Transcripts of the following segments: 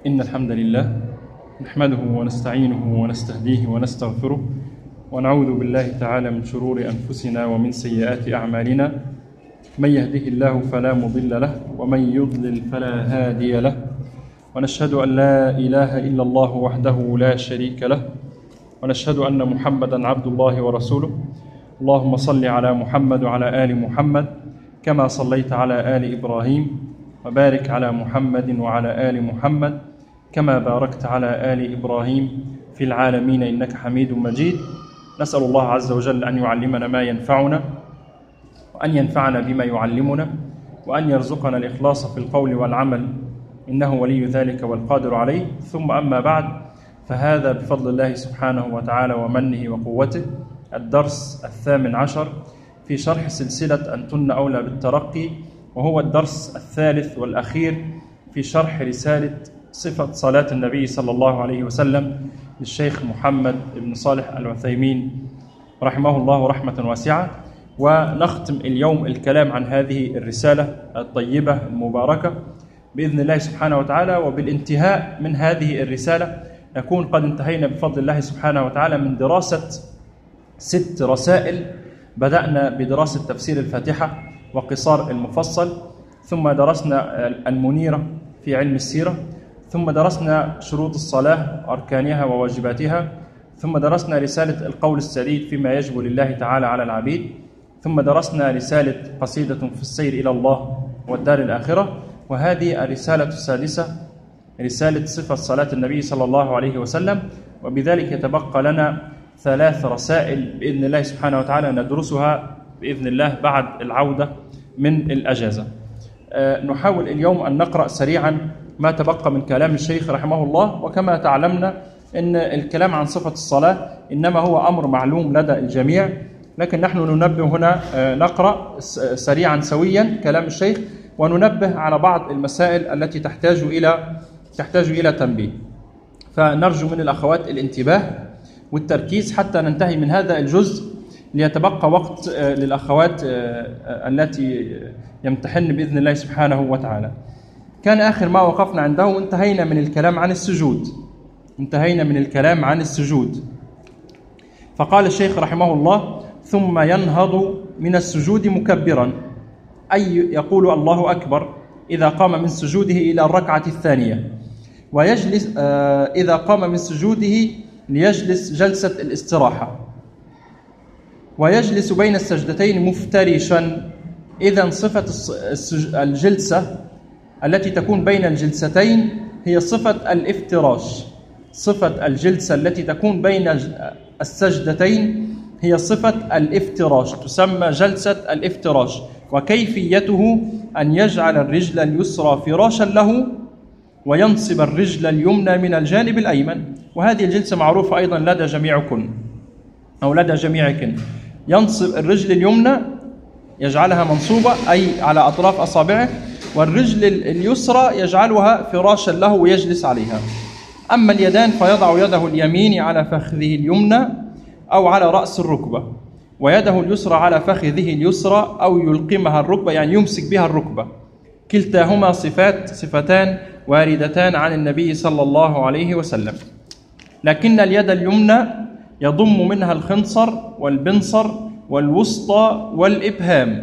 إن الحمد لله نحمده ونستعينه ونستهديه ونستغفره ونعوذ بالله تعالى من شرور أنفسنا ومن سيئات أعمالنا. من يهده الله فلا مضل له ومن يضلل فلا هادي له، ونشهد أن لا إله إلا الله وحده لا شريك له، ونشهد أن محمدا عبد الله ورسوله. اللهم صل على محمد وعلى آل محمد كما صليت على آل إبراهيم، وبارك على محمد وعلى آل محمد كما باركت على آل إبراهيم في العالمين إنك حميد مجيد. نسأل الله عز وجل أن يعلمنا ما ينفعنا، وأن ينفعنا بما يعلمنا، وأن يرزقنا الإخلاص في القول والعمل، إنه ولي ذلك والقادر عليه. ثم أما بعد، فهذا بفضل الله سبحانه وتعالى ومنه وقوته الدرس 18 في شرح سلسلة أنتن أولى بالترقي، وهو الدرس الثالث والأخير في شرح رسالة صفة صلاة النبي صلى الله عليه وسلم للشيخ محمد بن صالح العثيمين رحمه الله رحمة واسعة. ونختم اليوم الكلام عن هذه الرسالة الطيبة المباركة بإذن الله سبحانه وتعالى. وبالانتهاء من هذه الرسالة نكون قد انتهينا بفضل الله سبحانه وتعالى من دراسة 6 رسائل. بدأنا بدراسة تفسير الفاتحة وقصار المفصل، ثم درسنا المنيرة في علم السيرة، ثم درسنا شروط الصلاة أركانها وواجباتها، ثم درسنا رسالة القول السديد فيما يجب لله تعالى على العبيد، ثم درسنا رسالة قصيدة في السير إلى الله والدار الآخرة. وهذه الرسالة السادسة رسالة صفة صلاة النبي صلى الله عليه وسلم. وبذلك يتبقى لنا 3 رسائل بإذن الله سبحانه وتعالى ندرسها بإذن الله بعد العودة من الأجازة. نحاول اليوم أن نقرأ سريعا ما تبقى من كلام الشيخ رحمه الله. وكما تعلمنا أن الكلام عن صفة الصلاة إنما هو أمر معلوم لدى الجميع، لكن نحن ننبه هنا نقرأ سريعا سويا كلام الشيخ، وننبه على بعض المسائل التي تحتاج إلى تنبيه. فنرجو من الأخوات الانتباه والتركيز حتى ننتهي من هذا الجزء، ليتبقى وقت للأخوات التي يمتحن بإذن الله سبحانه وتعالى. كان آخر ما وقفنا عنده انتهينا من الكلام عن السجود. فقال الشيخ رحمه الله: ثم ينهض من السجود مكبرا، أي يقول الله أكبر إذا قام من سجوده إلى الركعة الثانية، ويجلس إذا قام من سجوده ليجلس جلسة الاستراحة، ويجلس بين السجدتين مفترشا. إذن صفة الجلسة التي تكون بين الجلستين هي صفة الافتراش. صفة الجلسة التي تكون بين السجدتين هي صفة الافتراش، تسمى جلسة الافتراش. وكيفيته أن يجعل الرجل اليسرى فراشا له، وينصب الرجل اليمنى من الجانب الأيمن. وهذه الجلسة معروفة أيضا لدى جميعكم أو لدى جميعكم. ينصب الرجل اليمنى يجعلها منصوبة أي على أطراف أصابعه، والرجل اليسرى يجعلها فراشا له ويجلس عليها. أما اليدان فيضع يده اليمين على فخذه اليمنى أو على رأس الركبة، ويده اليسرى على فخذه اليسرى أو يلقمها الركبة، يعني يمسك بها الركبة. كلتاهما صفتان واردتان عن النبي صلى الله عليه وسلم. لكن اليد اليمنى يضم منها الخنصر والبنصر والوسطى والإبهام،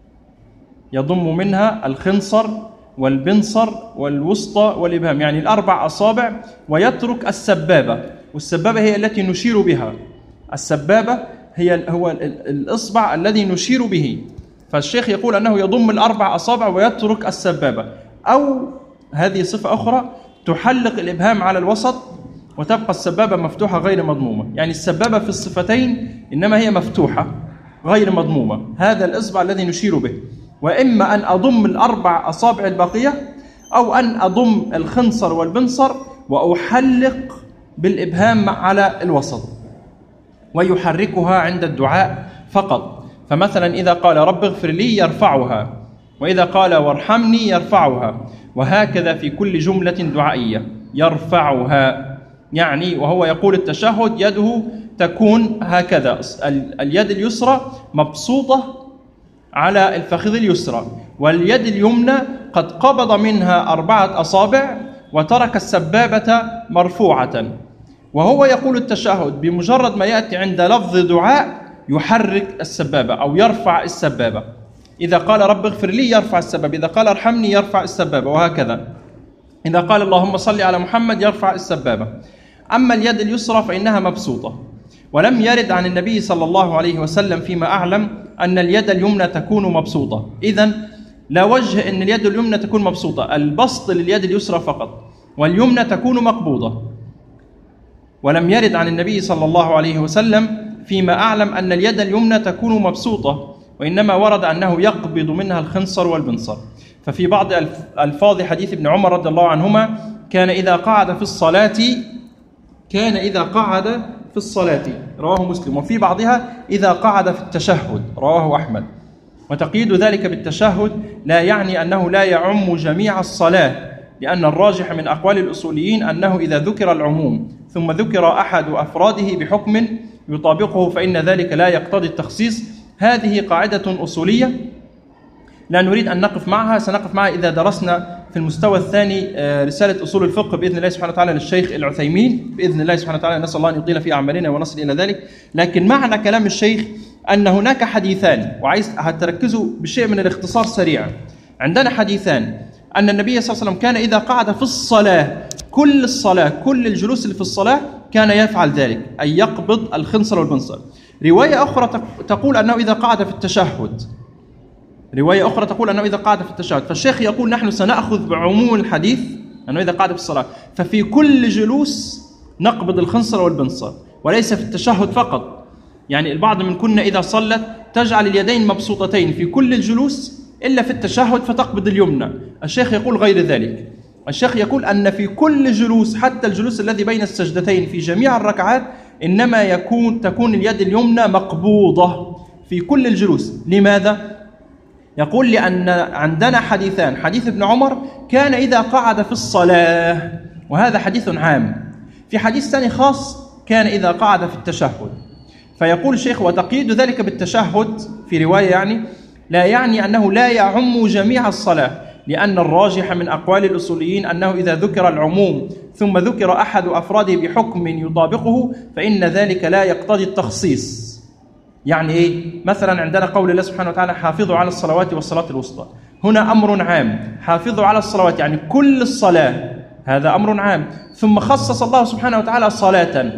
يضم منها الخنصر والبنصر والوسطى والإبهام، يعني 4 أصابع، ويترك السبابة. والسبابة هي التي نشير بها، السبابة هو الإصبع الذي نشير به. فالشيخ يقول أنه يضم 4 أصابع ويترك السبابة. أو هذه صفة أخرى، تحلق الإبهام على الوسط وتبقى السبابة مفتوحة غير مضمومة، يعني السبابة في الصفتين إنما هي مفتوحة غير مضمومة. هذا الإصبع الذي نشير به. وإما أن أضم 4 أصابع الباقية، أو أن أضم الخنصر والبنصر وأحلق بالإبهام على الوسط، ويحركها عند الدعاء فقط. فمثلا إذا قال رب اغفر لي يرفعها، وإذا قال وارحمني يرفعها، وهكذا في كل جملة دعائية يرفعها. يعني وهو يقول التشهد يده تكون هكذا، اليد اليسرى مبسوطة على الفخذ اليسرى، واليد اليمنى قد قبض منها 4 أصابع وترك السبابة مرفوعة. وهو يقول التشهد بمجرد ما يأتي عند لفظ دعاء يحرك السبابة أو يرفع السبابة. إذا قال رب اغفر لي يرفع السبابة، إذا قال ارحمني يرفع السبابة، وهكذا. إذا قال اللهم صل على محمد يرفع السبابة. أما اليد اليسرى فإنها مبسوطة، ولم يرد عن النبي صلى الله عليه وسلم فيما أعلم أن اليد اليمنى تكون مبسوطة. إذن لا وجه أن اليد اليمنى تكون مبسوطة، البسط لليد اليسرى فقط، واليمنى تكون مقبوضة. ولم يرد عن النبي صلى الله عليه وسلم فيما أعلم أن اليد اليمنى تكون مبسوطة، وإنما ورد أنه يقبض منها الخنصر والبنصر. ففي بعض ألفاظ حديث ابن عمر رضي الله عنهما كان إذا قعد في الصلاة رواه مسلم، وفي بعضها إذا قعد في التشهد رواه أحمد. وتقييد ذلك بالتشهد لا يعني أنه لا يعم جميع الصلاة، لأن الراجح من أقوال الأصوليين أنه إذا ذكر العموم ثم ذكر أحد أفراده بحكم يطابقه فإن ذلك لا يقتضي التخصيص. هذه قاعدة أصولية لا نريد أن نقف معها، سنقف معها إذا درسنا في المستوى الثاني رسالة أصول الفقه بإذن الله سبحانه وتعالى للشيخ العثيمين بإذن الله سبحانه وتعالى، نسأل الله أن يطيل في أعمالنا ونصل إلى ذلك. لكن معنى كلام الشيخ أن هناك حديثان، وعايز هتركزوا بشيء من الاختصار سريعا. عندنا حديثان أن النبي صلى الله عليه وسلم كان إذا قعد في الصلاة كل الجلوس اللي في الصلاة كان يفعل ذلك، أي يقبض الخنصر والبنصر. رواية أخرى تقول أنه إذا قعد في التشهد، فالشيخ يقول نحن سنأخذ بعموم الحديث أنه إذا قعد في الصلاة، ففي كل جلوس نقبض الخنصر والبنصر وليس في التشهد فقط. يعني البعض من كنا إذا صلت تجعل اليدين مبسوطتين في كل الجلوس إلا في التشهد فتقبض اليمنى. الشيخ يقول غير ذلك، الشيخ يقول أن في كل جلوس حتى الجلوس الذي بين السجدتين في جميع الركعات إنما تكون اليد اليمنى مقبوضة في كل الجلوس. لماذا؟ يقول لأن عندنا حديثان، حديث ابن عمر كان إذا قعد في الصلاة، وهذا حديث عام، في حديث ثاني خاص كان إذا قعد في التشهد. فيقول الشيخ وتقييد ذلك بالتشهد في رواية لا يعني أنه لا يعم جميع الصلاة، لأن الراجح من أقوال الأصوليين أنه إذا ذكر العموم ثم ذكر أحد أفراده بحكم يطابقه فإن ذلك لا يقتضي التخصيص. يعني إيه؟ مثلا عندنا قول الله سبحانه وتعالى حافظوا على الصلوات والصلاة الوسطى، هنا أمر عام، حافظوا على الصلوات يعني كل الصلاة، هذا أمر عام. ثم خصص الله سبحانه وتعالى صلاة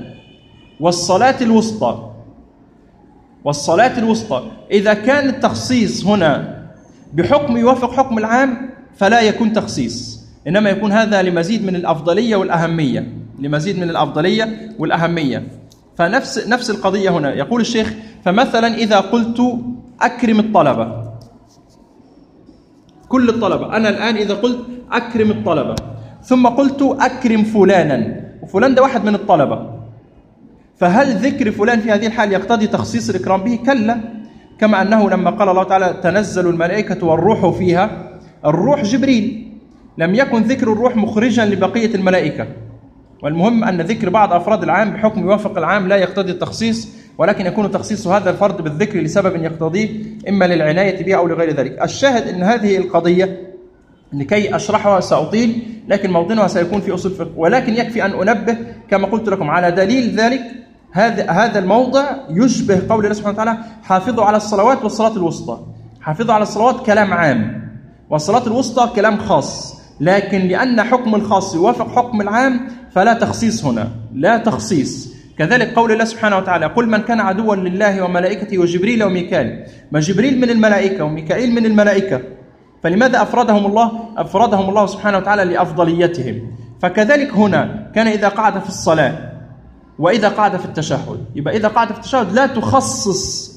والصلاة الوسطى. إذا كان التخصيص هنا بحكم يوافق حكم العام فلا يكون تخصيص، إنما يكون هذا لمزيد من الأفضلية والأهمية. فنفس القضية هنا. يقول الشيخ فمثلا إذا قلت أكرم الطلبة، كل الطلبة، أنا الآن إذا قلت أكرم الطلبة ثم قلت أكرم فلانا، وفلان ده واحد من الطلبة، فهل ذكر فلان في هذه الحال يقتضي تخصيص الإكرام به؟ كلا. كما أنه لما قال الله تعالى تنزل الملائكة والروح فيها، الروح جبريل، لم يكن ذكر الروح مخرجا لبقية الملائكة. والمهم أن ذكر بعض أفراد العام بحكم يوافق العام لا يقتضي التخصيص، ولكن يكون تخصيص هذا الفرد بالذكر لسبب يقتضيه إما للعناية به أو لغير ذلك. الشاهد أن هذه القضية لكي أشرحها سأطيل، لكن موطنها سيكون في أصول الفقه، ولكن يكفي أن أنبه كما قلت لكم على دليل ذلك. هذا الموضع يشبه قول الله سبحانه وتعالى حافظوا على الصلوات والصلاة الوسطى. حافظوا على الصلوات كلام عام، والصلاة الوسطى كلام خاص، لكن لأن حكم الخاص يوافق حكم العام فلا تخصيص هنا، لا تخصيص. كذلك قول الله سبحانه وتعالى قل من كان عدوا لله وملائكته وجبريل وميكال، ما جبريل من الملائكة وميكائيل من الملائكة، فلماذا أفردهم الله سبحانه وتعالى لأفضليتهم؟ فكذلك هنا كان إذا قعد في الصلاة وإذا قعد في التشهد، يبقى إذا قعد في التشهد لا تخصص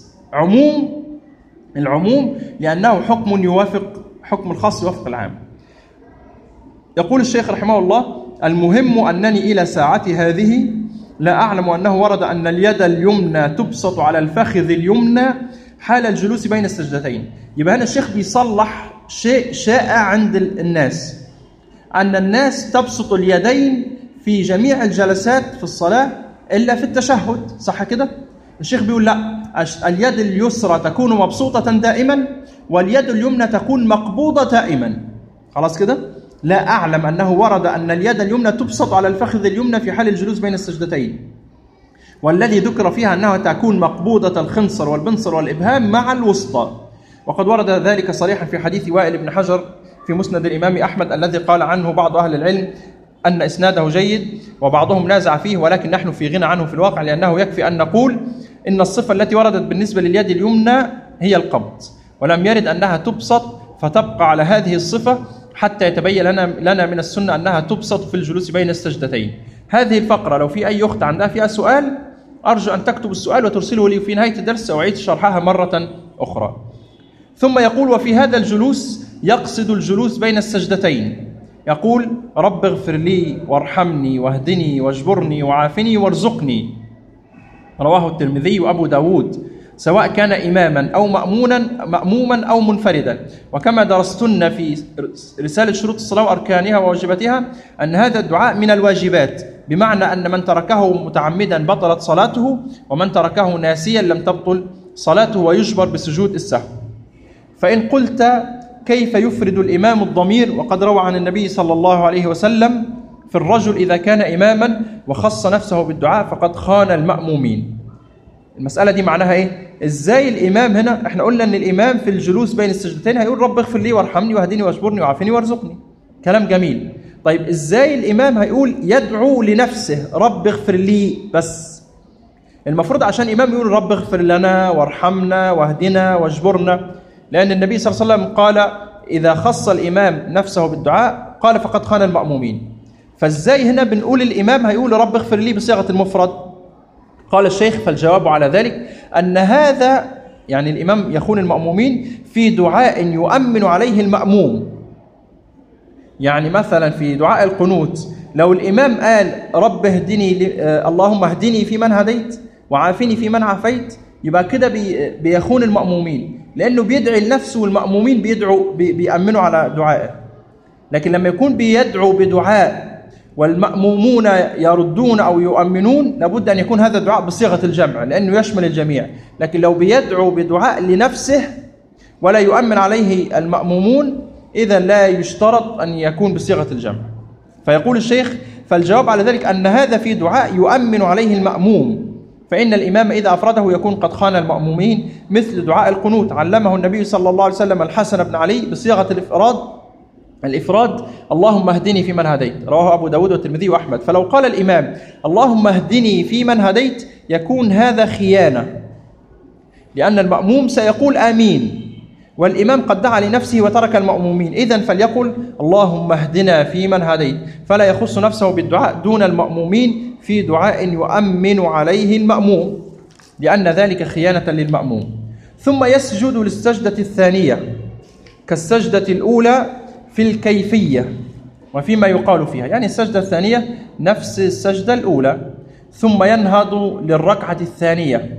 العموم لأنه حكم يوافق حكم الخاص يوافق العام. يقول الشيخ رحمه الله المهم أنني إلى ساعتي هذه لا أعلم أنه ورد أن اليد اليمنى تبسط على الفخذ اليمنى حال الجلوس بين السجدتين. يبقى هنا الشيخ بيصلح شيء شائع عند الناس، أن الناس تبسط اليدين في جميع الجلسات في الصلاة إلا في التشهد، صح كده؟ الشيخ بيقول لا، اليد اليسرى تكون مبسوطة دائما واليد اليمنى تكون مقبوضة دائما. خلاص كده؟ لا أعلم أنه ورد أن اليد اليمنى تبسط على الفخذ اليمنى في حال الجلوس بين السجدتين، والذي ذكر فيها أنها تكون مقبوضة الخنصر والبنصر والإبهام مع الوسطى، وقد ورد ذلك صريحا في حديث وائل بن حجر في مسند الإمام أحمد الذي قال عنه بعض أهل العلم أن إسناده جيد، وبعضهم نازع فيه، ولكن نحن في غنى عنه في الواقع، لأنه يكفي أن نقول إن الصفة التي وردت بالنسبة لليد اليمنى هي القبض، ولم يرد أنها تبسط فتبقى على هذه الصفة حتى يتبين لنا من السنة أنها تبسط في الجلوس بين السجدتين. هذه الفقرة لو في أي أخت عندها فيها سؤال أرجو أن تكتب السؤال وترسله لي في نهاية الدرس، سأعيد شرحها مرة أخرى. ثم يقول: وفي هذا الجلوس يقصد الجلوس بين السجدتين، يقول: رب اغفر لي وارحمني واهدني واجبرني وعافني وارزقني. رواه الترمذي وأبو داود، سواء كان إماما أو مأموما أو منفردا. وكما درستن في رسالة شروط الصلاة وأركانها وواجباتها أن هذا الدعاء من الواجبات، بمعنى أن من تركه متعمدا بطلت صلاته، ومن تركه ناسيا لم تبطل صلاته ويجبر بسجود السهو. فإن قلت: كيف يفرد الإمام الضمير وقد روى عن النبي صلى الله عليه وسلم في الرجل إذا كان إماما وخص نفسه بالدعاء فقد خان المأمومين؟ المسألة دي معناها إيه؟ إزاي الإمام هنا؟ إحنا قلنا أن الإمام في الجلوس بين السجدتين هيقول: رب اغفر لي وارحمني واهدني واجبرني وعافني وارزقني. كلام جميل. طيب إزاي الإمام هيقول يدعو لنفسه رب اغفر لي بس؟ المفروض عشان الإمام يقول رب اغفر لنا وارحمنا واهدنا واجبرنا، لأن النبي صلى الله عليه وسلم قال: إذا خص الإمام نفسه بالدعاء قال فقد خان المأمومين. فإزاي هنا بنقول الإمام هيقول رب اغفر لي بصيغة المفرد؟ قال الشيخ: فالجواب على ذلك أن هذا يعني الإمام يخون المأمومين في دعاء يؤمن عليه المأموم. يعني مثلا في دعاء القنوت لو الإمام قال رب اهدني اللهم اهدني في من هديت وعافني في من عافيت، يبقى كده بيخون المأمومين، لأنه بيدعي لنفسه والمأمومين بيأمنوا على دعائه. لكن لما يكون بيدعو بدعاء والمأمومون يردون أو يؤمنون لابد أن يكون هذا الدعاء بصيغة الجمع لأنه يشمل الجميع. لكن لو بيدعو بدعاء لنفسه ولا يؤمن عليه المأمومون إذا لا يشترط أن يكون بصيغة الجمع. فيقول الشيخ: فالجواب على ذلك أن هذا في دعاء يؤمن عليه المأموم، فإن الإمام إذا أفرده يكون قد خان المأمومين، مثل دعاء القنوت علمه النبي صلى الله عليه وسلم الحسن بن علي بصيغة الإفراد اللهم اهدني في من هديت، رواه أبو داود والترمذي وأحمد. فلو قال الإمام اللهم اهدني في من هديت يكون هذا خيانة، لأن المأموم سيقول آمين والإمام قد دعا لنفسه وترك المأمومين، إذن فليقل اللهم اهدنا في من هديت، فلا يخص نفسه بالدعاء دون المأمومين في دعاء يؤمن عليه المأموم، لأن ذلك خيانة للمأموم. ثم يسجد للسجدة الثانية كالسجدة الأولى في الكيفية وفيما يقال فيها، يعني السجدة الثانية نفس السجدة الأولى، ثم ينهض للركعة الثانية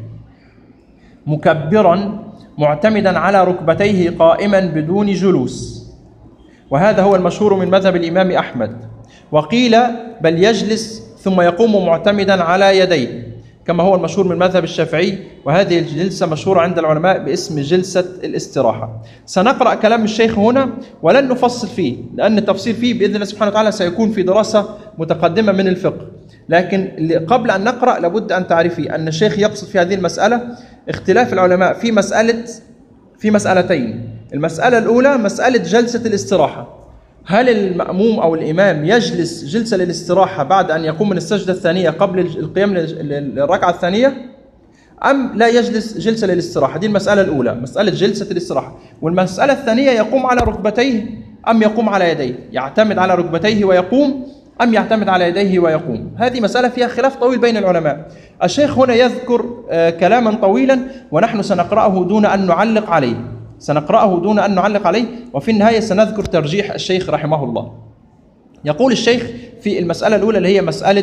مكبرا معتمدا على ركبتيه قائما بدون جلوس، وهذا هو المشهور من مذهب الإمام أحمد. وقيل بل يجلس ثم يقوم معتمدا على يديه كما هو المشهور من مذهب الشافعي، وهذه الجلسة مشهورة عند العلماء باسم جلسة الاستراحة. سنقرأ كلام الشيخ هنا ولن نفصل فيه، لأن التفصيل فيه بإذن الله سبحانه وتعالى سيكون في دراسة متقدمة من الفقه، لكن قبل أن نقرأ لابد أن تعرفي أن الشيخ يقصد في هذه المسألة اختلاف العلماء في مسألتين. المسألة الأولى مسألة جلسة الاستراحة، هل المأموم أو الإمام يجلس جلسة للاستراحة بعد أن يقوم من السجدة الثانية قبل القيام للركعة الثانية، أم لا يجلس جلسة للاستراحة؟ دي المسألة الأولى، مسألة جلسة الاستراحة. والمسألة الثانية يقوم على ركبتيه أم يقوم على يديه، يعتمد على ركبتيه ويقوم أم يعتمد على يديه ويقوم. هذه مسألة فيها خلاف طويل بين العلماء. الشيخ هنا يذكر كلاما طويلا ونحن سنقرأه دون أن نعلق عليه، وفي النهاية سنذكر ترجيح الشيخ رحمه الله. يقول الشيخ في المسألة الأولى اللي هي مسألة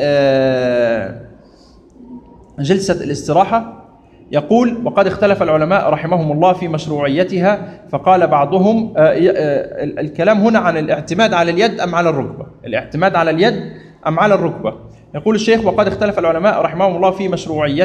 جلسة الاستراحة، يقول: وقد اختلف العلماء رحمهم الله في مشروعيتها، فقال بعضهم الكلام هنا عن الاعتماد على اليد أم على الركبة، الاعتماد على اليد أم على الركبة. يقول الشيخ: وقد اختلف العلماء رحمهم الله في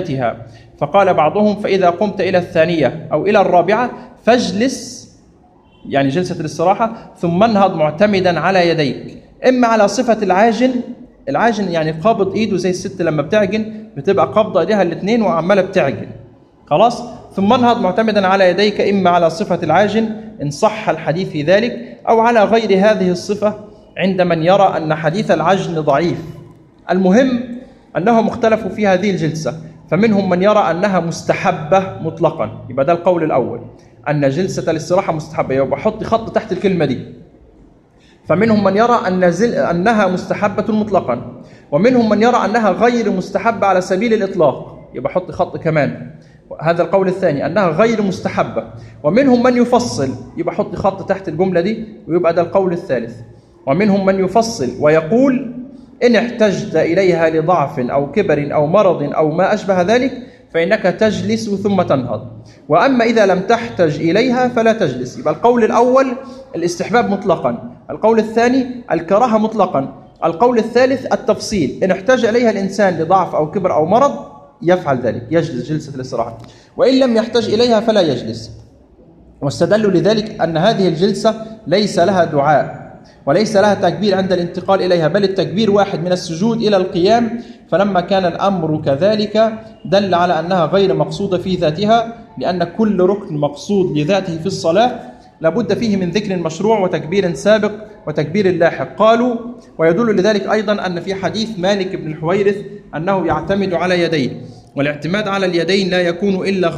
مشروعيتها، فقال بعضهم: فإذا قمت إلى الثانية أو إلى الرابعة فاجلس يعني جلسة الاستراحة، ثم انهض معتمدا على يديك، إما على صفة العاجن. العاجن يعني قابض إيده زي الست لما بتعجن بتبقى قابضة إيديها الاثنين وعمالة بتعجن، خلاص. ثم انهض معتمدا على يديك، إما على صفة العاجن إن صح الحديث في ذلك، أو على غير هذه الصفة عند من يرى أن حديث العجن ضعيف. المهم أنهم اختلفوا في هذه الجلسة، فمنهم من يرى أنها مستحبة مطلقا، يبقى ده القول الأول، أن جلسة الاستراحة مستحبة، يبقى حط خط تحت الكلمة دي. فمنهم من يرى أنها مستحبة مطلقا، ومنهم من يرى أنها غير مستحبة على سبيل الإطلاق، يبقى حط خط كمان، هذا القول الثاني أنها غير مستحبة. ومنهم من يفصل، يبقى حط خط تحت الجملة دي ويبقى ده القول الثالث. ومنهم من يفصل ويقول إن احتجت إليها لضعف أو كبر أو مرض أو ما أشبه ذلك فإنك تجلس ثم تنهض، وأما إذا لم تحتج إليها فلا تجلس. يبقى القول الأول الاستحباب مطلقا، القول الثاني الكراهة مطلقا، القول الثالث التفصيل، إن احتاج إليها الإنسان لضعف أو كبر أو مرض يفعل ذلك، يجلس جلسة الاستراحة، وإن لم يحتج إليها فلا يجلس. واستدلوا لذلك أن هذه الجلسة ليس لها دعاء وليس لها تكبير عند الانتقال إليها، بل التكبير واحد من السجود إلى القيام، فلما كان الأمر كذلك دل على أنها غير مقصودة في ذاتها، لأن كل ركن مقصود لذاته في الصلاة لابد فيه من ذكر مشروع وتكبير سابق وتكبير لاحق. قالوا ويدل لذلك أيضا أن في حديث مالك بن الحويرث أنه يعتمد على يديه، والاعتماد على اليدين لا يكون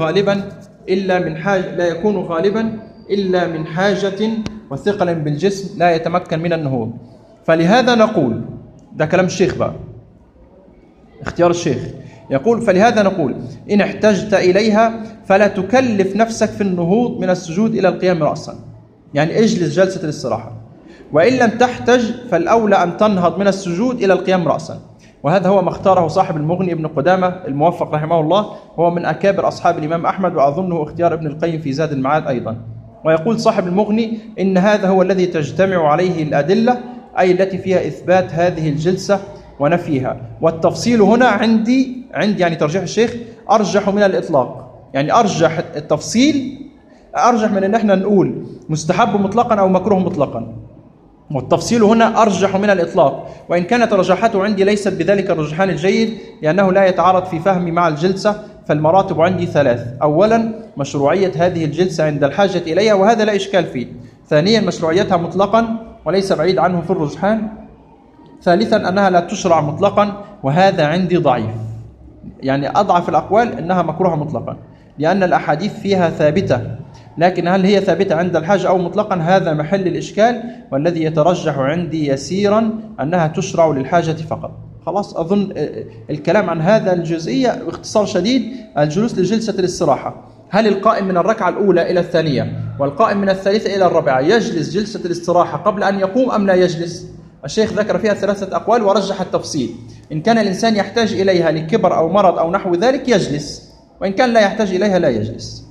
غالبا إلا من حاجة وثقل بالجسم لا يتمكن من النهوض. فلهذا نقول، ده كلام الشيخ بقى، اختيار الشيخ، يقول فلهذا نقول إن احتجت إليها فلا تكلف نفسك في النهوض من السجود إلى القيام رأسا، يعني اجلس جلسة الاستراحة، وإن لم تحتج فالأولى أن تنهض من السجود إلى القيام رأسا. وهذا هو ما اختاره صاحب المغني ابن قدامة الموفق رحمه الله، هو من أكابر أصحاب الإمام أحمد، وأظنه اختيار ابن القيم في زاد المعاد أيضا. ويقول صاحب المغني إن هذا هو الذي تجتمع عليه الأدلة، أي التي فيها إثبات هذه الجلسة ونفيها. والتفصيل هنا عندي يعني ترجيح الشيخ أرجح من الإطلاق، يعني أرجح التفصيل أرجح من أن احنا نقول مستحب مطلقا أو مكروه مطلقا، والتفصيل هنا أرجح من الإطلاق، وإن كانت رجحته عندي ليست بذلك الرجحان الجيد، لأنه لا يتعارض في فهمي مع الجلسة. فالمراتب عندي ثلاث: أولا مشروعية هذه الجلسة عند الحاجة إليها، وهذا لا إشكال فيه. ثانيا مشروعيتها مطلقا وليس بعيد عنه في الرجحان. ثالثا أنها لا تشرع مطلقا، وهذا عندي ضعيف، يعني أضعف الأقوال أنها مكروهة مطلقا، لأن الأحاديث فيها ثابتة، لكن هل هي ثابتة عند الحاجة أو مطلقا هذا محل الإشكال، والذي يترجح عندي يسيرا أنها تشرع للحاجة فقط. خلاص، أظن الكلام عن هذا الجزئية باختصار شديد. الجلوس لجلسة الاستراحة، هل القائم من الركعة الأولى إلى الثانية والقائم من الثالثة إلى الرابعة يجلس جلسة الاستراحة قبل أن يقوم أم لا يجلس؟ الشيخ ذكر فيها ثلاثة أقوال ورجح التفصيل. إن كان الإنسان يحتاج إليها لكبر أو مرض أو نحو ذلك يجلس، وإن كان لا يحتاج إليها لا يجلس.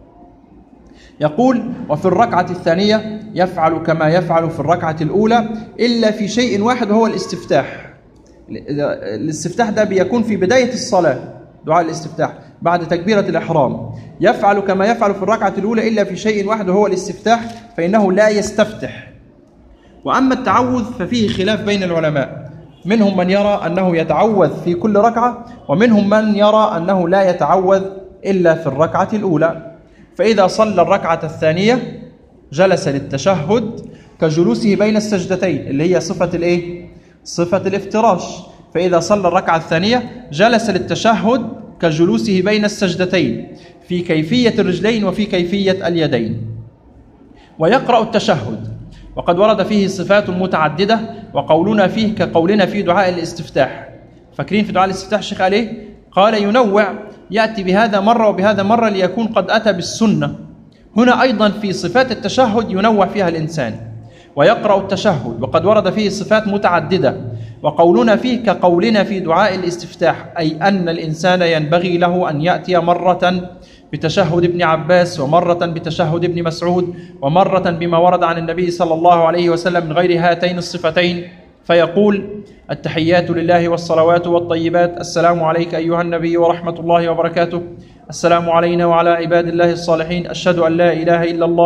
يقول وفي الركعة الثانية يفعل كما يفعل في الركعة الأولى إلا في شيء واحد وهو الاستفتاح. الاستفتاح ده بيكون في بداية الصلاة، دعاء الاستفتاح بعد تكبيرة الإحرام. يفعل كما يفعل في الركعة الأولى إلا في شيء واحد وهو الاستفتاح، فإنه لا يستفتح. وأما التعوذ ففيه خلاف بين العلماء، منهم من يرى أنه يتعوذ في كل ركعة، ومنهم من يرى أنه لا يتعوذ إلا في الركعة الأولى. فإذا صلى الركعة الثانية جلس للتشهد كجلوسه بين السجدتين، اللي هي صفة الافتراش. فإذا صلى الركعة الثانية جلس للتشهد كجلوسه بين السجدتين في كيفية الرجلين وفي كيفية اليدين. ويقرأ التشهد، وقد ورد فيه صفات متعددة، وقولنا فيه كقولنا في دعاء الاستفتاح. فاكرين في دعاء الاستفتاح الشيخ عليه قال ينوع، يأتي بهذا مرة وبهذا مرة ليكون قد أتى بالسنة. هنا أيضا في صفات التشهد ينوع فيها الإنسان. ويقرأ التشهد وقد ورد فيه صفات متعددة، وقولنا فيه كقولنا في دعاء الاستفتاح، أي أن الإنسان ينبغي له أن يأتي مرة بتشهد ابن عباس، ومرة بتشهد ابن مسعود، ومرة بما ورد عن النبي صلى الله عليه وسلم من غير هاتين الصفتين، فيقول التحيات لله والصلوات والطيبات، السلام عليك أيها النبي ورحمة الله وبركاته، السلام علينا وعلى عباد الله الصالحين، أشهد أن لا إله إلا الله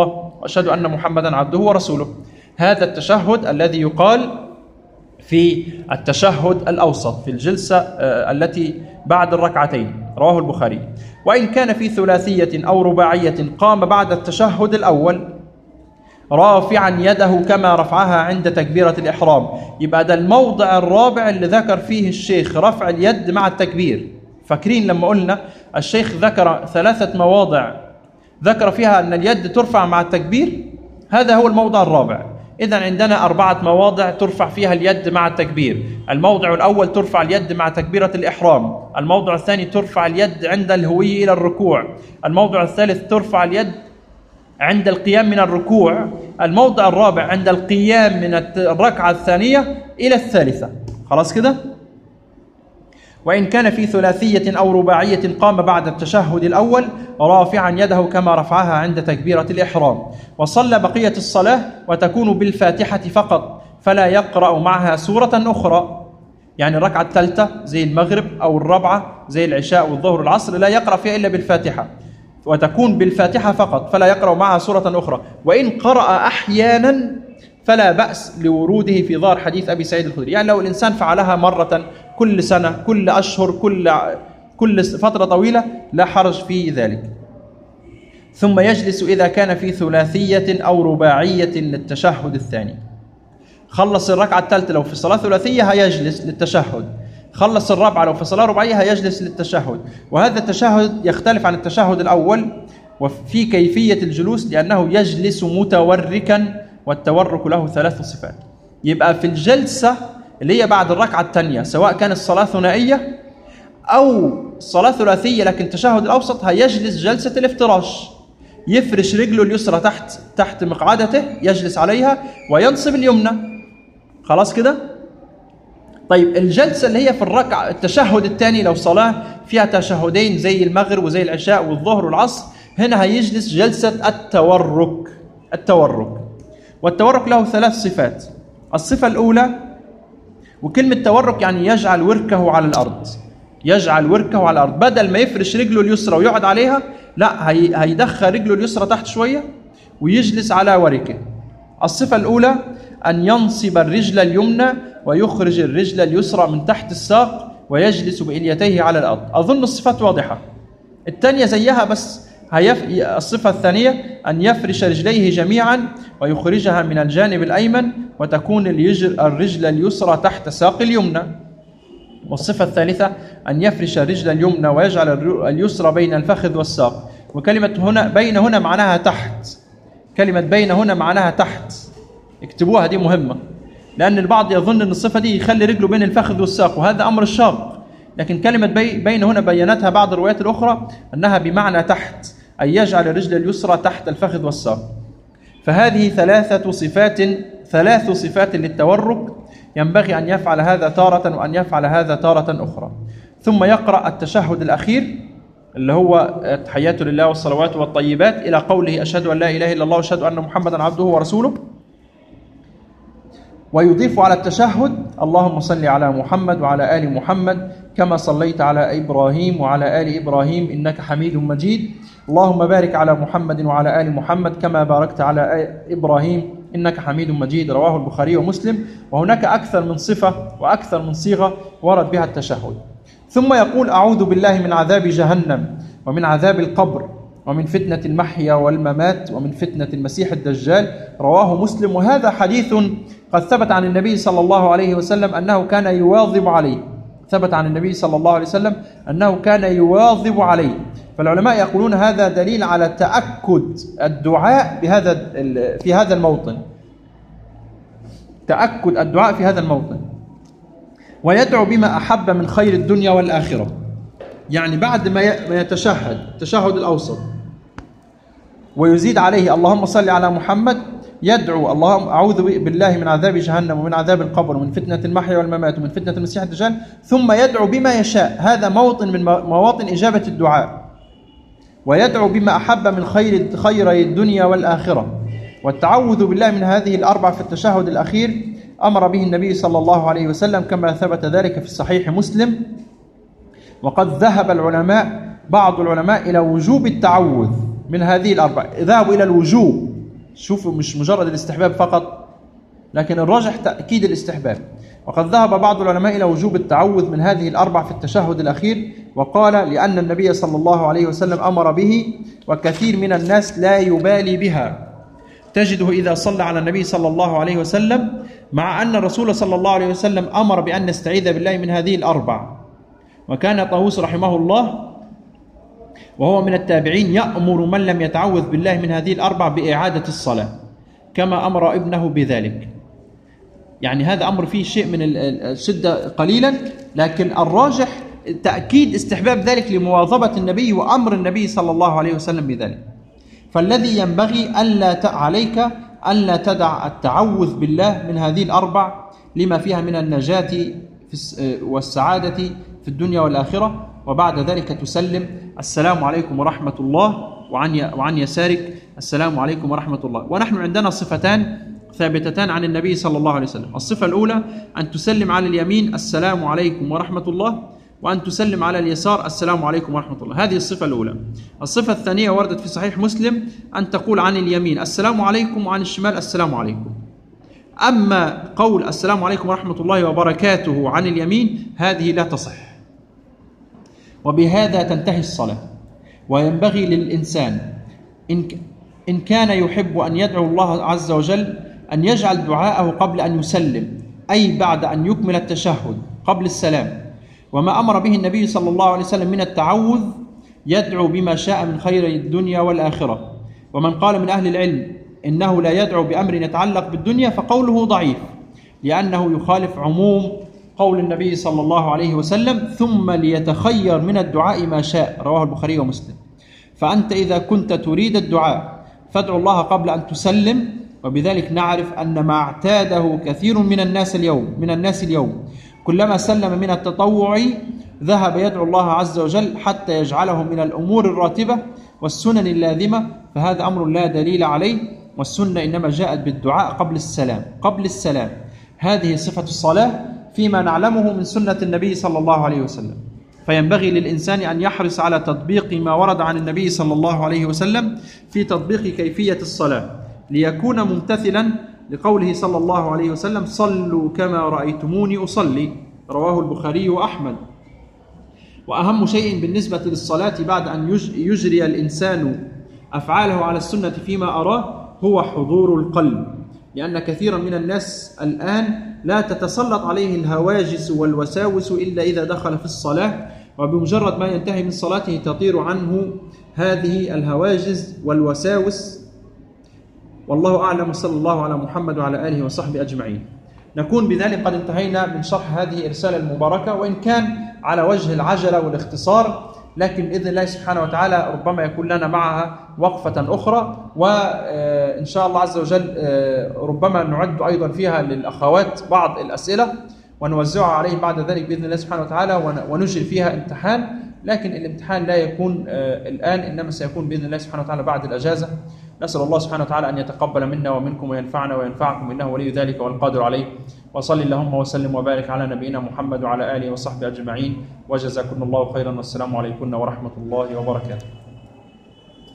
وأشهد أن محمدا عبده ورسوله. هذا التشهد الذي يقال في التشهد الأوسط في الجلسة التي بعد الركعتين، رواه البخاري. وإن كان في ثلاثية أو رباعية قام بعد التشهد الأول رافعا يده كما رفعها عند تكبيرة الإحرام. يبقى ده الموضع الرابع اللي ذكر فيه الشيخ رفع اليد مع التكبير. فاكرين لما قلنا الشيخ ذكر 3 مواضع ذكر فيها أن اليد ترفع مع التكبير؟ هذا هو الموضع الرابع. إذن عندنا 4 مواضع ترفع فيها اليد مع التكبير. الموضع الأول ترفع اليد مع تكبيرة الإحرام، الموضع الثاني ترفع اليد عند الهوي إلى الركوع، الموضع الثالث ترفع اليد عند القيام من الركوع، الموضع الرابع عند القيام من الركعة الثانية إلى الثالثة. خلاص كده؟ وإن كان في ثلاثية أو رباعية قام بعد التشهد الأول رافعا يده كما رفعها عند تكبيرة الإحرام، وصلى بقية الصلاة وتكون بالفاتحة فقط فلا يقرأ معها سورة أخرى. يعني الركعة الثالثة زي المغرب أو الرابعة زي العشاء والظهر والعصر لا يقرأ فيها إلا بالفاتحة، وتكون بالفاتحة فقط فلا يقرأ معها سورة أخرى. وإن قرأ أحيانا فلا بأس لوروده في ظاهر حديث أبي سعيد الخدري. يعني لو الإنسان فعلها مرة كل سنة، كل أشهر، كل فترة طويلة لا حرج في ذلك. ثم يجلس إذا كان في ثلاثية أو رباعية للتشهد الثاني. خلص الركعة الثالثة لو في صلاة ثلاثية هيجلس للتشهد، خلص الرابعة لو في صلاة رباعية هيجلس للتشهد. وهذا التشهد يختلف عن التشهد الأول وفي كيفية الجلوس لأنه يجلس متوركا، والتورك له 3 صفات. يبقى في الجلسة اللي هي بعد الركعة الثانية سواء كانت الصلاة ثنائية أو صلاة ثلاثية لكن التشهد الأوسط هيجلس جلسة الافتراش، يفرش رجله اليسرى تحت مقعدته يجلس عليها وينصب اليمنى. خلاص كده؟ طيب الجلسة اللي هي في الركعة التشهد الثاني لو صلاة فيها تشهدين زي المغرب وزي العشاء والظهر والعصر، هنا هيجلس جلسة التورك. والتورك له 3 صفات. الصفة الأولى، وكلمة تورك يعني يجعل وركه على الأرض، يجعل وركه على الأرض، بدل ما يفرش رجله اليسرى ويقعد عليها لا هيدخل رجله اليسرى تحت شوية ويجلس على وركه. الصفة الأولى أن ينصب الرجل اليمنى ويخرج الرجل اليسرى من تحت الساق ويجلس بإليتيه على الأرض. أظن الصفات واضحة. الثانية زيها بس الصفة الثانية أن يفرش رجليه جميعا ويخرجها من الجانب الأيمن وتكون الرجل اليسرى تحت ساق اليمنى. والصفة الثالثة أن يفرش الرجل اليمنى ويجعل اليسرى بين الفخذ والساق. وكلمة هنا بين هنا معناها تحت، كلمة بين هنا معناها تحت، اكتبوها دي مهمة، لأن البعض يظن أن الصفة دي يخلي رجله بين الفخذ والساق وهذا أمر شاق، لكن كلمة بين هنا بينتها بعض الروايات الأخرى أنها بمعنى تحت، أي يجعل الرجل اليسرى تحت الفخذ والساق. فهذه 3 صفات للتورك، ينبغي أن يفعل هذا تارة وأن يفعل هذا تارة أخرى. ثم يقرأ التشهد الأخير اللي هو التحيات لله والصلوات والطيبات إلى قوله أشهد أن لا إله إلا الله وأشهد أن محمدا عبده ورسوله، ويضيف على التشهد اللهم صل على محمد وعلى آل محمد كما صليت على إبراهيم وعلى آل إبراهيم إنك حميد مجيد، اللهم بارك على محمد وعلى آل محمد كما باركت على إبراهيم إنك حميد مجيد، رواه البخاري ومسلم. وهناك أكثر من صفة وأكثر من صيغة ورد بها التشهد. ثم يقول أعوذ بالله من عذاب جهنم ومن عذاب القبر ومن فتنة المحيا والممات ومن فتنة المسيح الدجال، رواه مسلم. وهذا حديث قد ثبت عن النبي صلى الله عليه وسلم أنه كان يواظب عليه، ثبت عن النبي صلى الله عليه وسلم أنه كان يواظب عليه. فالعلماء يقولون هذا دليل على تأكد الدعاء في هذا الموطن، تأكد الدعاء في هذا الموطن. ويدعو بما أحب من خير الدنيا والآخرة، يعني بعد ما يتشهد التشهد الأوسط ويزيد عليه اللهم صل على محمد، يدعو اللهم أعوذ بالله من عذاب جهنم ومن عذاب القبر ومن فتنة المحيا والممات ومن فتنة المسيح الدجال، ثم يدعو بما يشاء. هذا موطن من مواطن إجابة الدعاء. ويدعو بما أحب من خيري الدنيا والآخرة. والتعوذ بالله من هذه ال4 في التشهد الأخير أمر به النبي صلى الله عليه وسلم كما ثبت ذلك في الصحيح مسلم. وقد ذهب بعض العلماء إلى وجوب التعوذ من هذه ال4، ذهبوا إلى الوجوب شوفوا مش مجرد الاستحباب فقط، لكن الراجح تأكيد الاستحباب. وقد ذهب بعض العلماء إلى وجوب التعوذ من هذه الأربع في التشهد الأخير، وقال لأن النبي صلى الله عليه وسلم أمر به، وكثير من الناس لا يبالي بها، تجده إذا صلى على النبي صلى الله عليه وسلم، مع أن الرسول صلى الله عليه وسلم أمر بأن نستعيذ بالله من هذه الأربع. وكان طاووس رحمه الله وهو من التابعين يأمر من لم يتعوذ بالله من هذه الأربع بإعادة الصلاة، كما أمر ابنه بذلك. يعني هذا أمر فيه شيء من الشدة قليلا، لكن الراجح تأكيد استحباب ذلك لمواظبة النبي وأمر النبي صلى الله عليه وسلم بذلك. فالذي ينبغي عليك ألا تدع التعوذ بالله من هذه الأربع لما فيها من النجاة والسعادة في الدنيا والآخرة. وبعد ذلك تسلم السلام عليكم ورحمة الله، وعن يسارك السلام عليكم ورحمة الله. ونحن عندنا صفتان ثابتتان عن النبي صلى الله عليه وسلم. الصفة الأولى أن تسلم على اليمين السلام عليكم ورحمة الله، وأن تسلم على اليسار السلام عليكم ورحمة الله. هذه الصفة الأولى. الصفة الثانية وردت في صحيح مسلم أن تقول عن اليمين السلام عليكم، وعن الشمال السلام عليكم. أما قول السلام عليكم ورحمة الله وبركاته عن اليمين هذه لا تصح. وبهذا تنتهي الصلاة. وينبغي للإنسان إن كان يحب أن يدعو الله عز وجل أن يجعل دعاءه قبل أن يسلم، أي بعد أن يكمل التشهد قبل السلام. وما أمر به النبي صلى الله عليه وسلم من التعوذ يدعو بما شاء من خير الدنيا والآخرة. ومن قال من أهل العلم إنه لا يدعو بأمر يتعلق بالدنيا فقوله ضعيف، لأنه يخالف عموم قول النبي صلى الله عليه وسلم ثم ليتخير من الدعاء ما شاء، رواه البخاري ومسلم. فأنت إذا كنت تريد الدعاء فادعو الله قبل أن تسلم. وبذلك نعرف أن ما اعتاده كثير من الناس اليوم كلما سلم من التطوع ذهب يدعو الله عز وجل حتى يجعله من الأمور الراتبة والسنن اللازمة، فهذا أمر لا دليل عليه. والسنة إنما جاءت بالدعاء قبل السلام. هذه صفة الصلاة فيما نعلمه من سنة النبي صلى الله عليه وسلم. فينبغي للإنسان أن يحرص على تطبيق ما ورد عن النبي صلى الله عليه وسلم في تطبيق كيفية الصلاة، ليكون ممتثلا لقوله صلى الله عليه وسلم صلوا كما رأيتموني أصلي، رواه البخاري وأحمد. وأهم شيء بالنسبة للصلاة بعد أن يجري الإنسان أفعاله على السنة فيما أراه هو حضور القلب، لأن كثيرا من الناس الآن لا تتسلط عليه الهواجس والوساوس إلا إذا دخل في الصلاة، وبمجرد ما ينتهي من صلاته تطير عنه هذه الهواجس والوساوس. والله أعلم، صلى الله على محمد وعلى آله وصحبه أجمعين. نكون بذلك قد انتهينا من شرح هذه الرسالة المباركة، وإن كان على وجه العجلة والاختصار، لكن بإذن الله سبحانه وتعالى ربما يكون لنا معها وقفة أخرى، وإن شاء الله عز وجل ربما نعد أيضا فيها للأخوات بعض الأسئلة ونوزعها عليهم بعد ذلك بإذن الله سبحانه وتعالى، ونجري فيها امتحان. لكن الامتحان لا يكون الآن، إنما سيكون بإذن الله سبحانه وتعالى بعد الأجازة. نسأل الله سبحانه وتعالى أن يتقبل منا ومنكم وينفعنا وينفعكم، إنه ولي ذلك والقادر عليه. وصل اللهم وسلم وبارك على نبينا محمد وعلى آله وصحبه أجمعين، وجزاكم الله خيرا، والسلام عليكم ورحمة الله وبركاته.